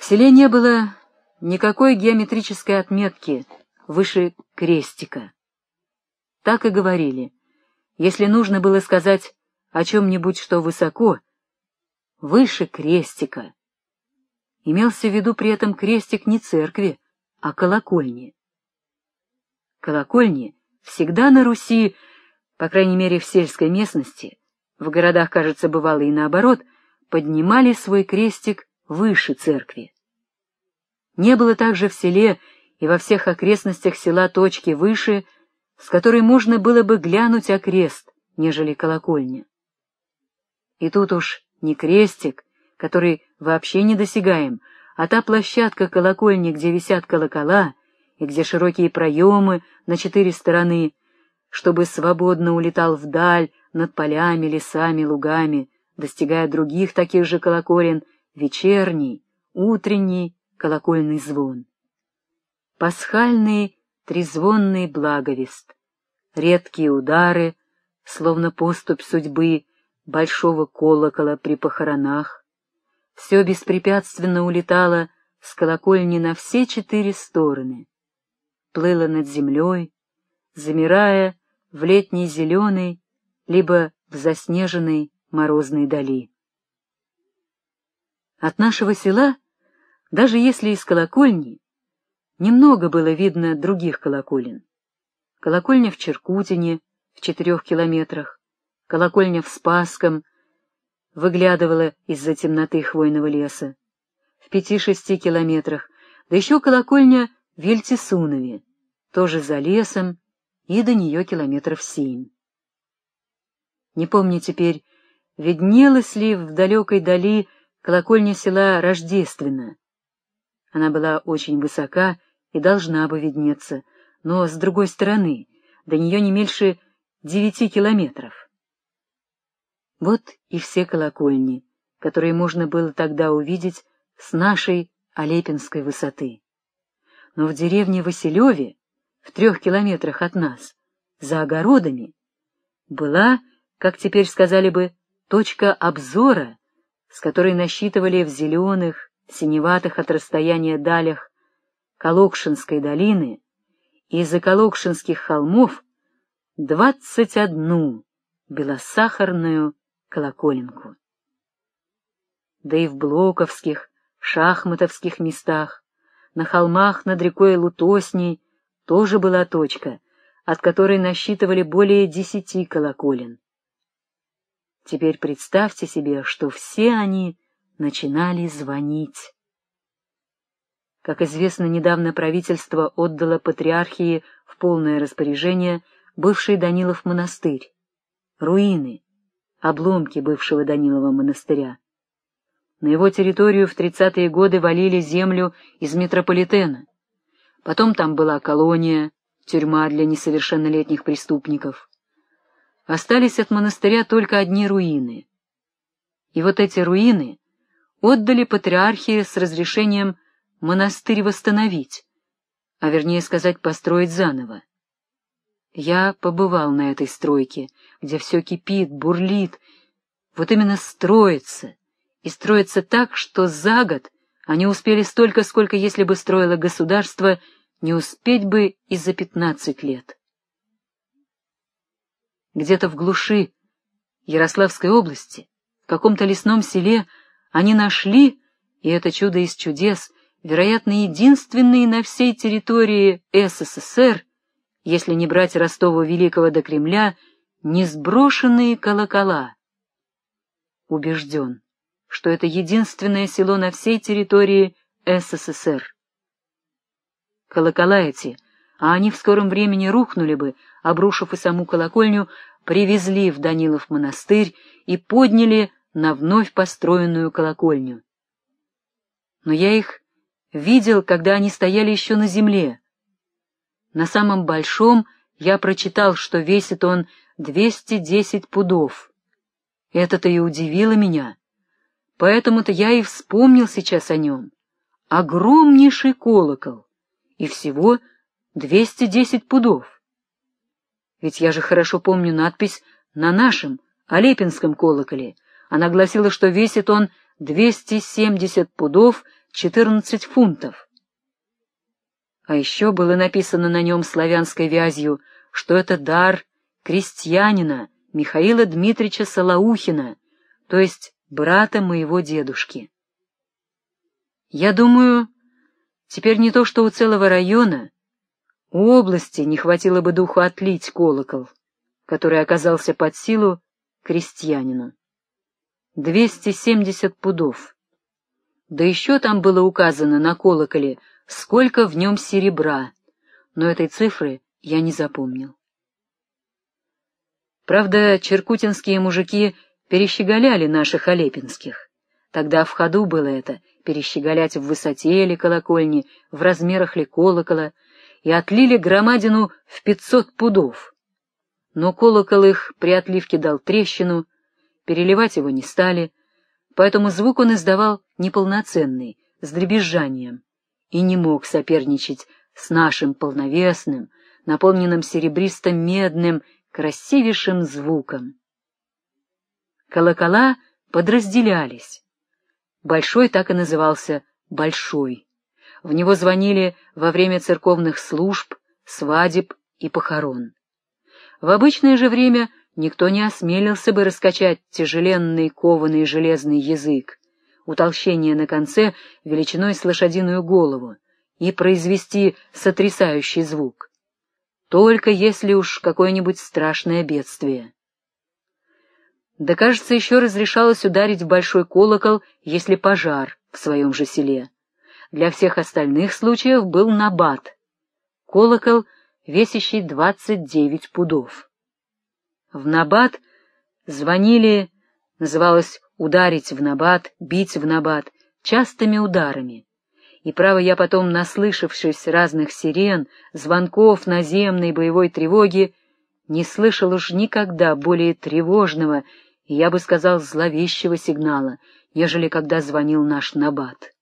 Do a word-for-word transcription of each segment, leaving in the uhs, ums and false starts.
В селе не было никакой геометрической отметки выше крестика. Так и говорили. Если нужно было сказать о чем-нибудь, что высоко, выше крестика, имелся в виду при этом крестик не церкви, а колокольни. Колокольни всегда на Руси, по крайней мере в сельской местности, в городах, кажется, бывало и наоборот, поднимали свой крестик выше церкви. Не было также в селе и во всех окрестностях села точки выше, с которой можно было бы глянуть окрест, нежели колокольня. И тут уж не крестик, который вообще недосягаем, а та площадка колокольни, где висят колокола, и где широкие проемы на четыре стороны, чтобы свободно улетал вдаль над полями, лесами, лугами, достигая других таких же колоколен, вечерний, утренний колокольный звон. Пасхальный трезвонный благовест, редкие удары, словно поступь судьбы большого колокола при похоронах, все беспрепятственно улетало с колокольни на все четыре стороны, плыло над землей, замирая в летней зеленой, либо в заснеженной морозной дали. От нашего села, даже если из колокольни, немного было видно других колоколен. Колокольня в Черкутине, в четырех километрах, колокольня в Спасском выглядывала из-за темноты хвойного леса, в пяти-шести километрах, да еще колокольня в Ельтисунове, тоже за лесом, и до нее километров семь. Не помню теперь, виднелась ли в далекой дали колокольня села Рождественно. Она была очень высока и должна бы виднеться, но с другой стороны, до нее не меньше девяти километров. Вот и все колокольни, которые можно было тогда увидеть с нашей Алепинской высоты. Но в деревне Василеве, в трех километрах от нас, за огородами, была, как теперь сказали бы, точка обзора, с которой насчитывали в зеленых, синеватых от расстояния далях Колокшинской долины и из-за Колокшинских холмов двадцать одну белосахарную колоколенку. Да и в Блоковских, Шахматовских местах, на холмах над рекой Лутосней тоже была точка, от которой насчитывали более десяти колоколен. Теперь представьте себе, что все они начинали звонить. Как известно, недавно правительство отдало патриархии в полное распоряжение бывший Данилов монастырь, руины, обломки бывшего Данилова монастыря. На его территорию в тридцатые годы валили землю из метрополитена. Потом там была колония, тюрьма для несовершеннолетних преступников. Остались от монастыря только одни руины. И вот эти руины отдали патриархии с разрешением монастырь восстановить, а вернее сказать, построить заново. Я побывал на этой стройке, где все кипит, бурлит, вот именно строится, и строится так, что за год они успели столько, сколько если бы строило государство, не успеть бы и за пятнадцать лет. Где-то в глуши Ярославской области, в каком-то лесном селе, они нашли, и это чудо из чудес, вероятно, единственные на всей территории СССР, если не брать Ростова Великого до Кремля, несброшенные колокола. Убежден, что это единственное село на всей территории СССР. Колокола эти, а они в скором времени рухнули бы, обрушив и саму колокольню, привезли в Данилов монастырь и подняли на вновь построенную колокольню. Но я их видел, когда они стояли еще на земле. На самом большом я прочитал, что весит он двести десять пудов. Это-то и удивило меня. Поэтому-то я и вспомнил сейчас о нем. Огромнейший колокол, и всего двести десять пудов. Ведь я же хорошо помню надпись на нашем Алепинском колоколе. Она гласила, что весит он двести семьдесят пудов четырнадцать фунтов. А еще было написано на нем славянской вязью, что это дар крестьянина Михаила Дмитрича Солоухина, то есть брата моего дедушки. Я думаю, теперь не то что у целого района, у области не хватило бы духу отлить колокол, который оказался под силу крестьянину. двести семьдесят пудов. Да еще там было указано на колоколе, сколько в нем серебра, но этой цифры я не запомнил. Правда, черкутинские мужики перещеголяли наших олепинских. Тогда в ходу было это — перещеголять в высоте ли колокольни, в размерах ли колокола, и отлили громадину в пятьсот пудов. Но колокол их при отливке дал трещину, переливать его не стали, поэтому звук он издавал неполноценный, с дребезжанием, и не мог соперничать с нашим полновесным, наполненным серебристо-медным, красивейшим звуком. Колокола подразделялись. Большой так и назывался «большой». В него звонили во время церковных служб, свадеб и похорон. В обычное же время никто не осмелился бы раскачать тяжеленный кованый железный язык, утолщение на конце величиной с лошадиную голову, и произвести сотрясающий звук. Только если уж какое-нибудь страшное бедствие. Да, кажется, еще разрешалось ударить в большой колокол, если пожар в своем же селе. Для всех остальных случаев был набат, колокол, весящий двадцать девять пудов. В набат звонили, называлось ударить в набат, бить в набат, частыми ударами. И, право, я потом, наслышавшись разных сирен, звонков наземной боевой тревоги, не слышал уж никогда более тревожного и, я бы сказал, зловещего сигнала, нежели когда звонил наш набат.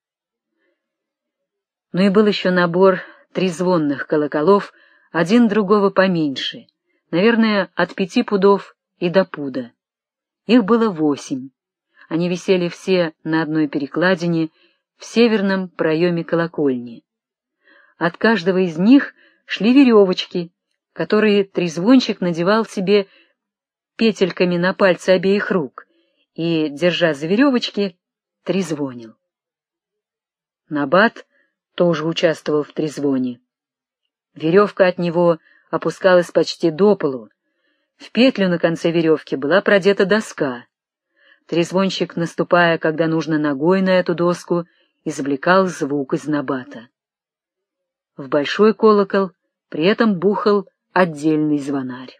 Ну и был еще набор трезвонных колоколов, один другого поменьше, наверное, от пяти пудов и до пуда. Их было восемь. Они висели все на одной перекладине в северном проеме колокольни. От каждого из них шли веревочки, которые трезвонщик надевал себе петельками на пальцы обеих рук и, держа за веревочки, трезвонил. Набат тоже участвовал в трезвоне. Веревка от него опускалась почти до полу. В петлю на конце веревки была продета доска. Трезвонщик, наступая, когда нужно, ногой на эту доску, извлекал звук из набата. В большой колокол при этом бухал отдельный звонарь.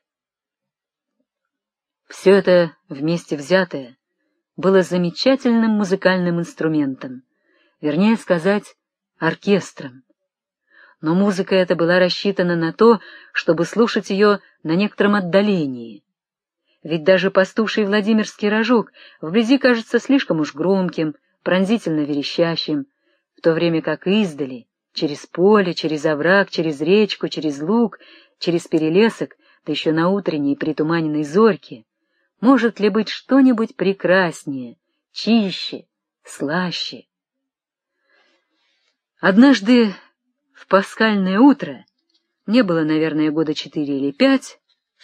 Все это вместе взятое было замечательным музыкальным инструментом, вернее сказать, оркестром. Но музыка эта была рассчитана на то, чтобы слушать ее на некотором отдалении. Ведь даже пастуший Владимирский рожок вблизи кажется слишком уж громким, пронзительно верещащим, в то время как издали, через поле, через овраг, через речку, через луг, через перелесок, да еще на утренней притуманенной зорьке, может ли быть что-нибудь прекраснее, чище, слаще? Однажды в пасхальное утро, мне было, наверное, года четыре или пять,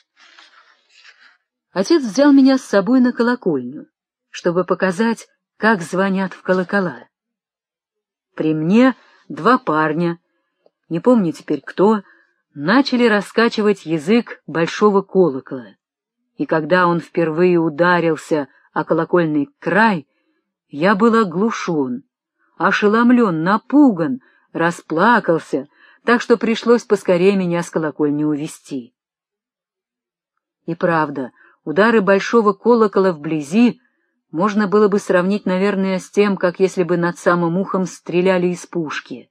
отец взял меня с собой на колокольню, чтобы показать, как звонят в колокола. При мне два парня, не помню теперь кто, начали раскачивать язык большого колокола, и когда он впервые ударился о колокольный край, я был оглушен, ошеломлен, напуган, расплакался, так что пришлось поскорее меня с колокольни увести. И правда, удары большого колокола вблизи можно было бы сравнить, наверное, с тем, как если бы над самым ухом стреляли из пушки.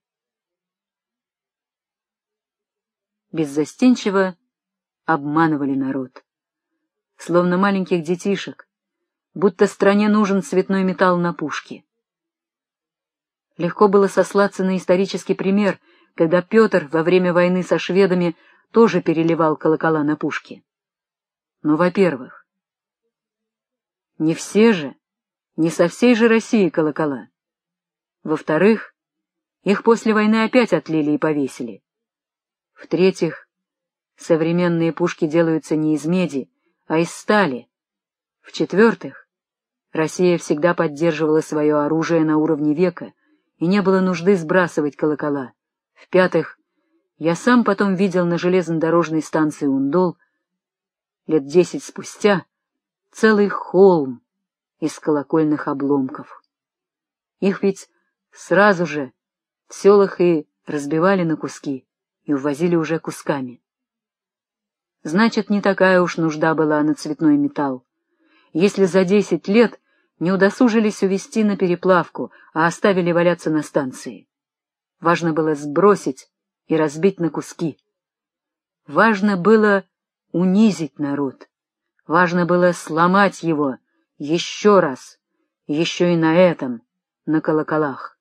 Беззастенчиво обманывали народ, словно маленьких детишек, будто стране нужен цветной металл на пушке. Легко было сослаться на исторический пример, когда Петр во время войны со шведами тоже переливал колокола на пушки. Но, во-первых, не все же, не со всей же России колокола. Во-вторых, их после войны опять отлили и повесили. В-третьих, современные пушки делаются не из меди, а из стали. В-четвертых, Россия всегда поддерживала свое оружие на уровне века, и не было нужды сбрасывать колокола. В-пятых, я сам потом видел на железнодорожной станции Ундол лет десять спустя целый холм из колокольных обломков. Их ведь сразу же в селах и разбивали на куски и увозили уже кусками. Значит, не такая уж нужда была на цветной металл. Если за десять лет не удосужились увезти на переплавку, а оставили валяться на станции. Важно было сбросить и разбить на куски. Важно было унизить народ. Важно было сломать его еще раз, еще и на этом, на колоколах.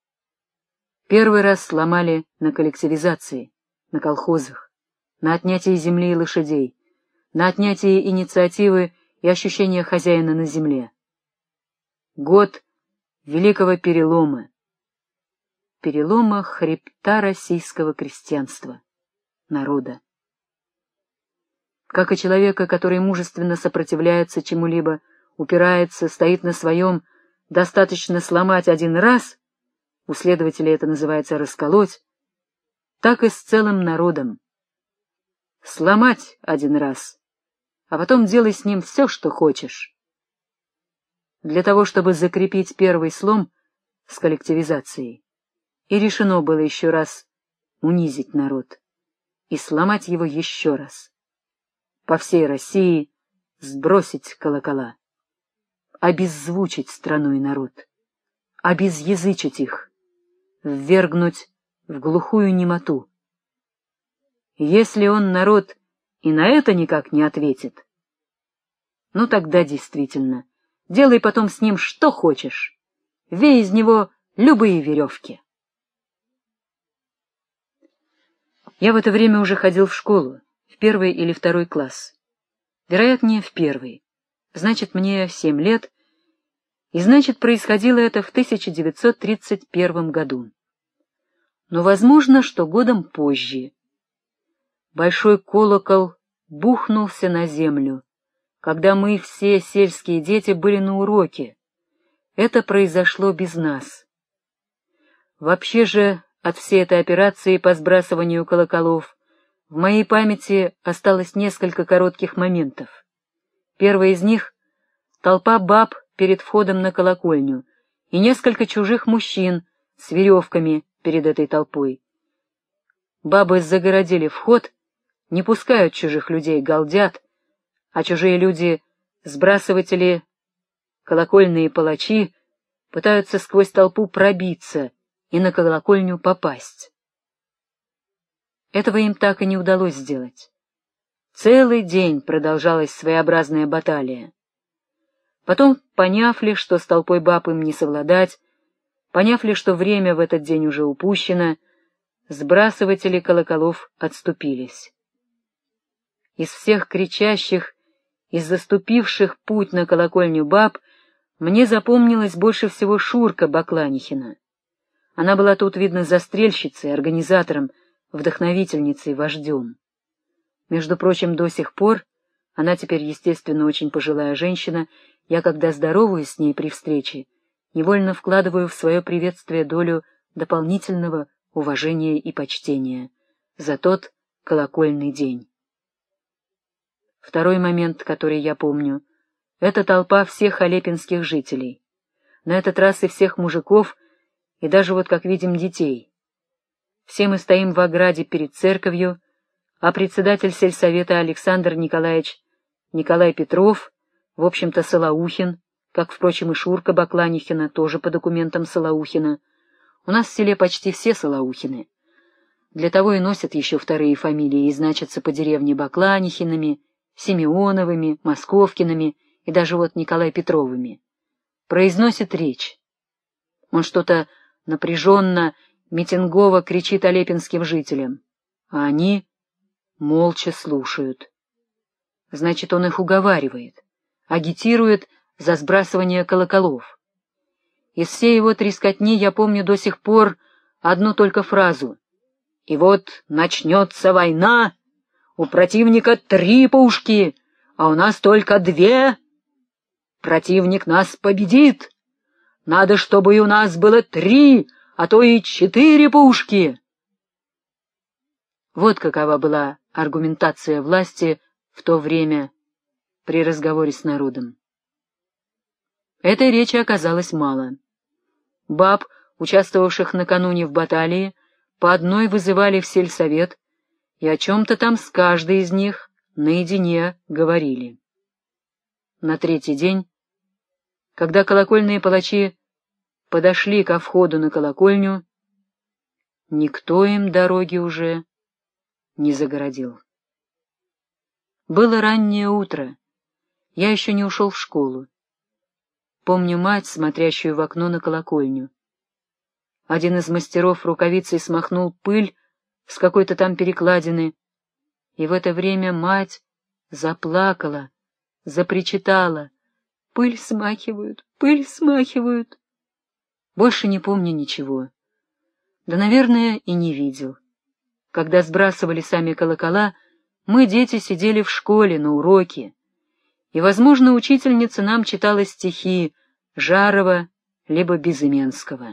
Первый раз сломали на коллективизации, на колхозах, на отнятии земли и лошадей, на отнятии инициативы и ощущения хозяина на земле. Год великого перелома, перелома хребта российского крестьянства, народа. Как и человека, который мужественно сопротивляется чему-либо, упирается, стоит на своем, достаточно сломать один раз, у следователей это называется расколоть, так и с целым народом. Сломать один раз, а потом делай с ним все, что хочешь. Для того, чтобы закрепить первый слом с коллективизацией, и решено было еще раз унизить народ и сломать его еще раз. По всей России сбросить колокола, обеззвучить страну и народ, обезъязычить их, ввергнуть в глухую немоту. Если он, народ, и на это никак не ответит, ну тогда действительно, делай потом с ним что хочешь, вей из него любые веревки. Я в это время уже ходил в школу, в первый или второй класс. Вероятнее, в первый. Значит, мне семь лет, и значит, происходило это в тысяча девятьсот тридцать первом году. Но возможно, что годом позже. Большой колокол бухнулся на землю, когда мы, все сельские дети, были на уроке. Это произошло без нас. Вообще же, от всей этой операции по сбрасыванию колоколов в моей памяти осталось несколько коротких моментов. Первый из них — толпа баб перед входом на колокольню и несколько чужих мужчин с веревками перед этой толпой. Бабы загородили вход, не пускают чужих людей, галдят, а чужие люди, сбрасыватели, колокольные палачи, пытаются сквозь толпу пробиться и на колокольню попасть. Этого им так и не удалось сделать. Целый день продолжалась своеобразная баталия. Потом, поняв ли, что с толпой баб им не совладать, поняв ли, что время в этот день уже упущено, сбрасыватели колоколов отступились. Из всех кричащих и заступивших путь на колокольню баб мне запомнилась больше всего Шурка Бакланихина. Она была тут, видно, застрельщицей, организатором, вдохновительницей, вождем. Между прочим, до сих пор, она теперь, естественно, очень пожилая женщина, я, когда здороваюсь с ней при встрече, невольно вкладываю в свое приветствие долю дополнительного уважения и почтения за тот колокольный день. Второй момент, который я помню, — это толпа всех алепинских жителей. На этот раз и всех мужиков, и даже вот, как видим, детей. Все мы стоим в ограде перед церковью, а председатель сельсовета Александр Николаевич Николай Петров, в общем-то Солоухин, как, впрочем, и Шурка Бакланихина, тоже по документам Солоухина. У нас в селе почти все Солоухины. Для того и носят еще вторые фамилии и значатся по деревне Бакланихинами, Симеоновыми, Московкиными и даже вот Николай Петровыми. Произносит речь. Он что-то напряженно, митингово кричит алепинским жителям, а они молча слушают. Значит, он их уговаривает, агитирует за сбрасывание колоколов. Из всей его трескотни я помню до сих пор одну только фразу. «И вот начнется война, у противника три пушки, а у нас только две. Противник нас победит. Надо, чтобы и у нас было три, а то и четыре пушки». Вот какова была аргументация власти в то время при разговоре с народом. Этой речи оказалось мало. Баб, участвовавших накануне в баталии, по одной вызывали в сельсовет, и о чем-то там с каждой из них наедине говорили. На третий день, когда колокольные палачи подошли ко входу на колокольню, никто им дороги уже не загородил. Было раннее утро, я еще не ушел в школу. Помню мать, смотрящую в окно на колокольню. Один из мастеров рукавицей смахнул пыль с какой-то там перекладины, и в это время мать заплакала, запричитала: «Пыль смахивают, пыль смахивают». Больше не помню ничего. Да, наверное, и не видел. Когда сбрасывали сами колокола, мы, дети, сидели в школе на уроке, и, возможно, учительница нам читала стихи Жарова либо Безыменского.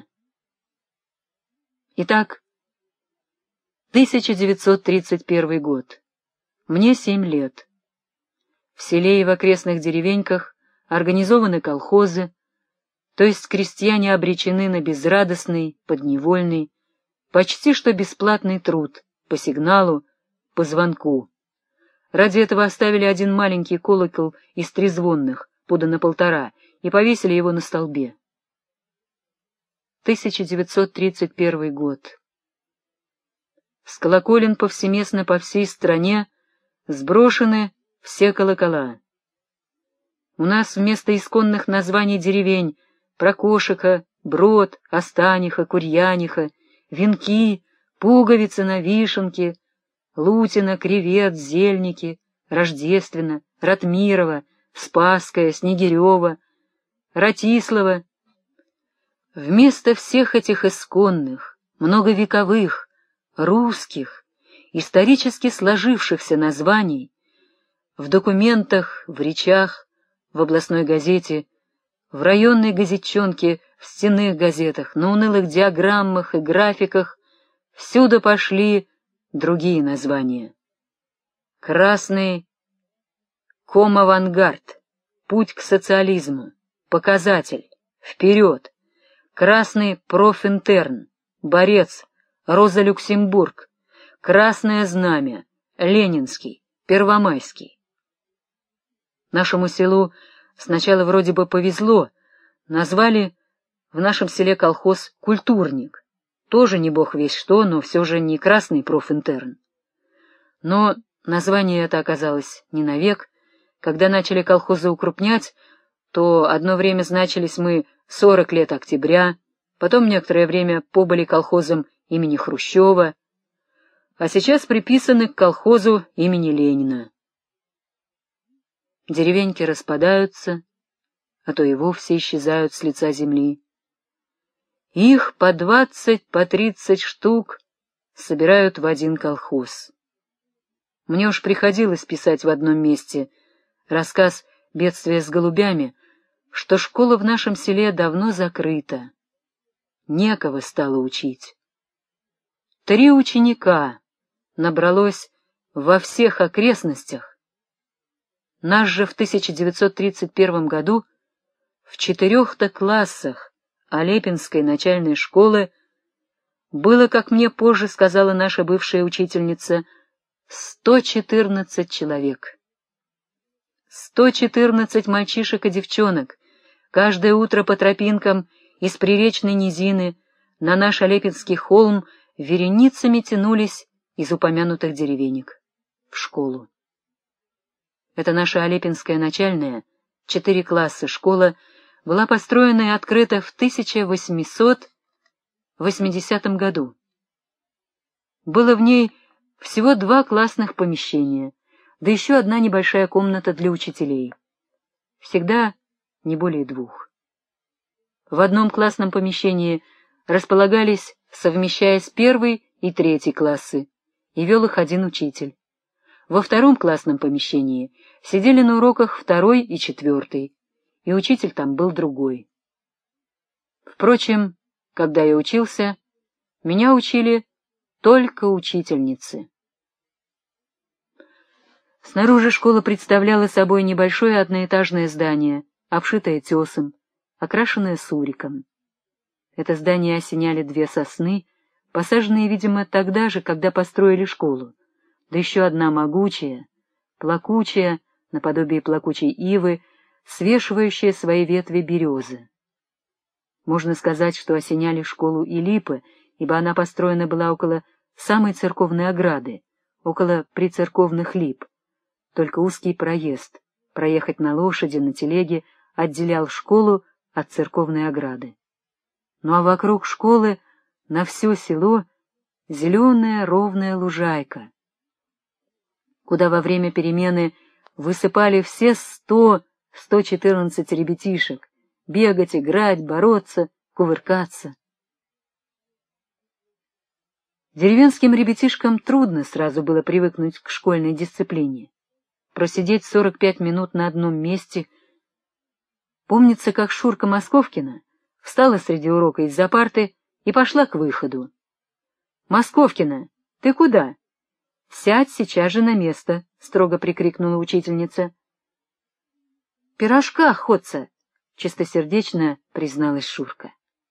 Итак, тысяча девятьсот тридцать первый год. Мне семь лет. В селе и в окрестных деревеньках организованы колхозы, то есть крестьяне обречены на безрадостный, подневольный, почти что бесплатный труд по сигналу, по звонку. Ради этого оставили один маленький колокол из трезвонных, пуда на полтора, и повесили его на столбе. тысяча девятьсот тридцать первый год. С колоколен повсеместно по всей стране сброшены все колокола. У нас вместо исконных названий деревень Прокошиха, Брод, Останиха, Курьяниха, Венки, Пуговицы на Вишенке, Лутина, Кревет, Зельники, Рождественно, Ратмирова, Спасская, Снегирева, Ратислава. Вместо всех этих исконных, многовековых, русских, исторически сложившихся названий в документах, в речах, в областной газете, в районной газетчонке, в стенных газетах, на унылых диаграммах и графиках всюду пошли другие названия. Красный комавангард, путь к социализму, показатель, вперед, красный профинтерн, борец, Роза Люксембург, красное знамя, Ленинский, Первомайский. Нашему селу сначала вроде бы повезло, назвали в нашем селе колхоз «Культурник». Тоже не бог весть что, но все же не красный профинтерн. Но название это оказалось не навек. Когда начали колхозы укрупнять, то одно время значились мы сорок лет октября, потом некоторое время побыли колхозом имени Хрущева, а сейчас приписаны к колхозу имени Ленина. Деревеньки распадаются, а то и вовсе исчезают с лица земли. Их по двадцать, по тридцать штук собирают в один колхоз. Мне уж приходилось писать в одном месте рассказ «Бедствие с голубями», что школа в нашем селе давно закрыта. Некого стало учить. Три ученика набралось во всех окрестностях. Нас же в тысяча девятьсот тридцать первом году в четырех-то классах Алепинской начальной школы было, как мне позже сказала наша бывшая учительница, сто четырнадцать человек. сто четырнадцать мальчишек и девчонок каждое утро по тропинкам из приречной низины на наш Алепинский холм вереницами тянулись из упомянутых деревенек в школу. Это наша Алепинская начальная, четыре класса школа, была построена и открыта в тысяча восемьсот восьмидесятом году. Было в ней всего два классных помещения, да еще одна небольшая комната для учителей. Всегда не более двух. В одном классном помещении располагались, совмещаясь, первый и третий классы, и вел их один учитель. Во втором классном помещении сидели на уроках второй и четвертый, и учитель там был другой. Впрочем, когда я учился, меня учили только учительницы. Снаружи школа представляла собой небольшое одноэтажное здание, обшитое тесом, окрашенное суриком. Это здание осеняли две сосны, посаженные, видимо, тогда же, когда построили школу, да еще одна могучая, плакучая, наподобие плакучей ивы, свешивающая свои ветви березы. Можно сказать, что осеняли школу и липы, ибо она построена была около самой церковной ограды, около прицерковных лип. Только узкий проезд, проехать на лошади, на телеге, отделял школу от церковной ограды. Ну а вокруг школы на все село зеленая ровная лужайка, куда во время перемены высыпали все сто, сто четырнадцать ребятишек, бегать, играть, бороться, кувыркаться. Деревенским ребятишкам трудно сразу было привыкнуть к школьной дисциплине. Просидеть сорок пять минут на одном месте. Помнится, как Шурка Московкина встала среди урока из-за парты и пошла к выходу. — Московкина, ты куда? — Сядь сейчас же на место, — строго прикрикнула учительница. — Пирожка охотца, — чистосердечно призналась Шурка.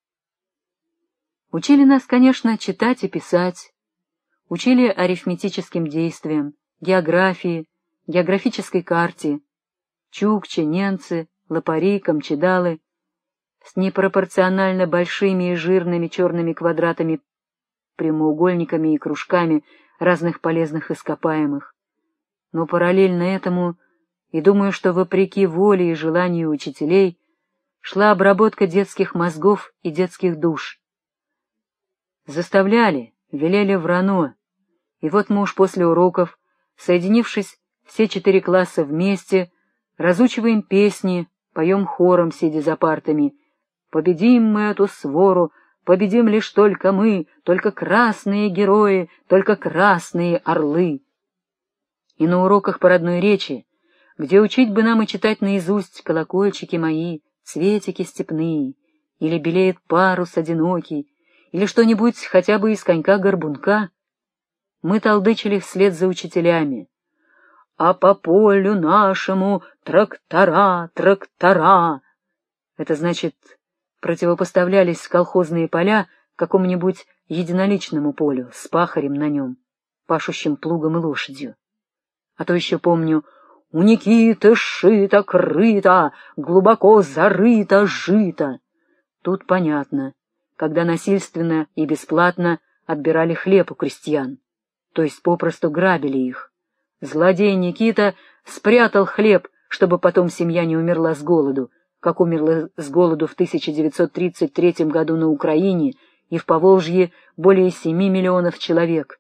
Учили нас, конечно, читать и писать, учили арифметическим действиям, географии, географической карте, чукчи, ненцы, лопари, камчедалы, с непропорционально большими и жирными черными квадратами, прямоугольниками и кружками разных полезных ископаемых. Но параллельно этому, и думаю, что вопреки воле и желанию учителей, шла обработка детских мозгов и детских душ. Заставляли, велели врано, и вот мы уж после уроков, соединившись все четыре класса вместе, разучиваем песни, поем хором, сидя за партами. Победим мы эту свору, победим лишь только мы, только красные герои, только красные орлы. И на уроках по родной речи, где учить бы нам и читать наизусть колокольчики мои, цветики степные, или белеет парус одинокий, или что-нибудь хотя бы из конька-горбунка, мы толдычили вслед за учителями. А по полю нашему трактора, трактора. Это значит, противопоставлялись колхозные поля какому-нибудь единоличному полю с пахарем на нем, пашущим плугом и лошадью. А то еще помню, у Никиты шито крыто, глубоко зарыто жито. Тут понятно, когда насильственно и бесплатно отбирали хлеб у крестьян, то есть попросту грабили их. Злодей Никита спрятал хлеб, чтобы потом семья не умерла с голоду, как умерла с голоду в тысяча девятьсот тридцать третьем году на Украине и в Поволжье более семи миллионов человек.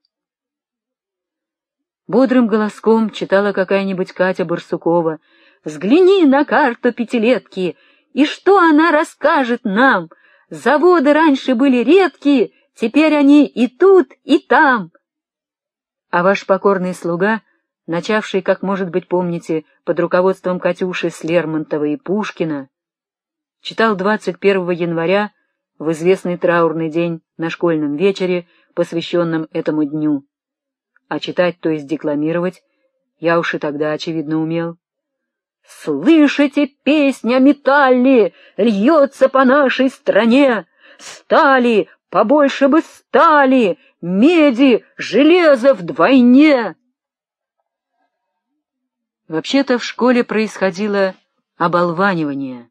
Бодрым голоском читала какая-нибудь Катя Барсукова: «Взгляни на карту пятилетки, и что она расскажет нам? Заводы раньше были редкие, теперь они и тут, и там». А ваш покорный слуга, начавший, как, может быть, помните, под руководством Катюши с Лермонтова и Пушкина, читал двадцать первого января в известный траурный день на школьном вечере, посвященном этому дню. А читать, то есть декламировать, я уж и тогда, очевидно, умел. «Слышите, песня металли льется по нашей стране! Стали, побольше бы стали, меди, железа вдвойне!» Вообще-то в школе происходило оболванивание,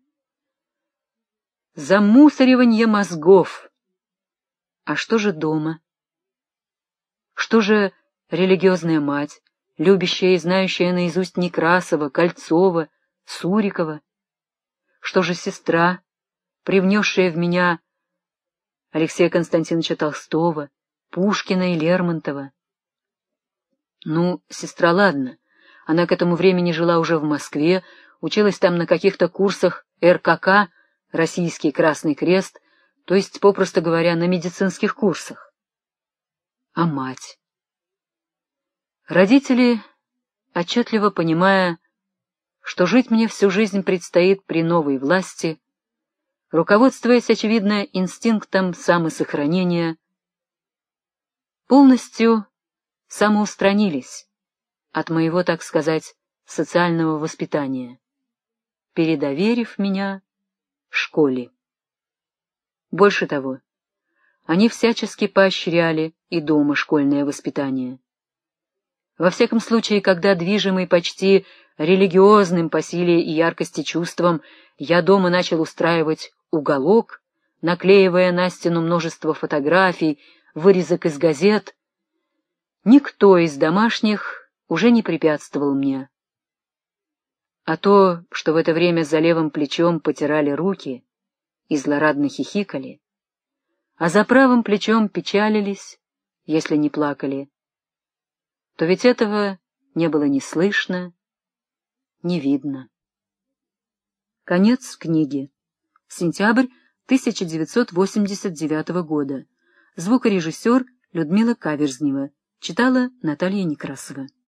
замусоривание мозгов. А что же дома? Что же религиозная мать, любящая и знающая наизусть Некрасова, Кольцова, Сурикова? Что же сестра, привнесшая в меня Алексея Константиновича Толстого, Пушкина и Лермонтова? Ну, сестра, ладно. Она к этому времени жила уже в Москве, училась там на каких-то курсах эр ка ка, Российский Красный Крест, то есть, попросту говоря, на медицинских курсах. А мать? Родители, отчетливо понимая, что жить мне всю жизнь предстоит при новой власти, руководствуясь, очевидно, инстинктом самосохранения, полностью самоустранились от моего, так сказать, социального воспитания, передоверив меня школе. Больше того, они всячески поощряли и дома школьное воспитание. Во всяком случае, когда, движимый почти религиозным по силе и яркости чувством, я дома начал устраивать уголок, наклеивая на стену множество фотографий, вырезок из газет, никто из домашних уже не препятствовал мне. А то, что в это время за левым плечом потирали руки и злорадно хихикали, а за правым плечом печалились, если не плакали, то ведь этого не было ни слышно, ни видно. Конец книги. Сентябрь тысяча девятьсот восемьдесят девятого года. Звукорежиссер Людмила Каверзнева. Читала Наталья Некрасова.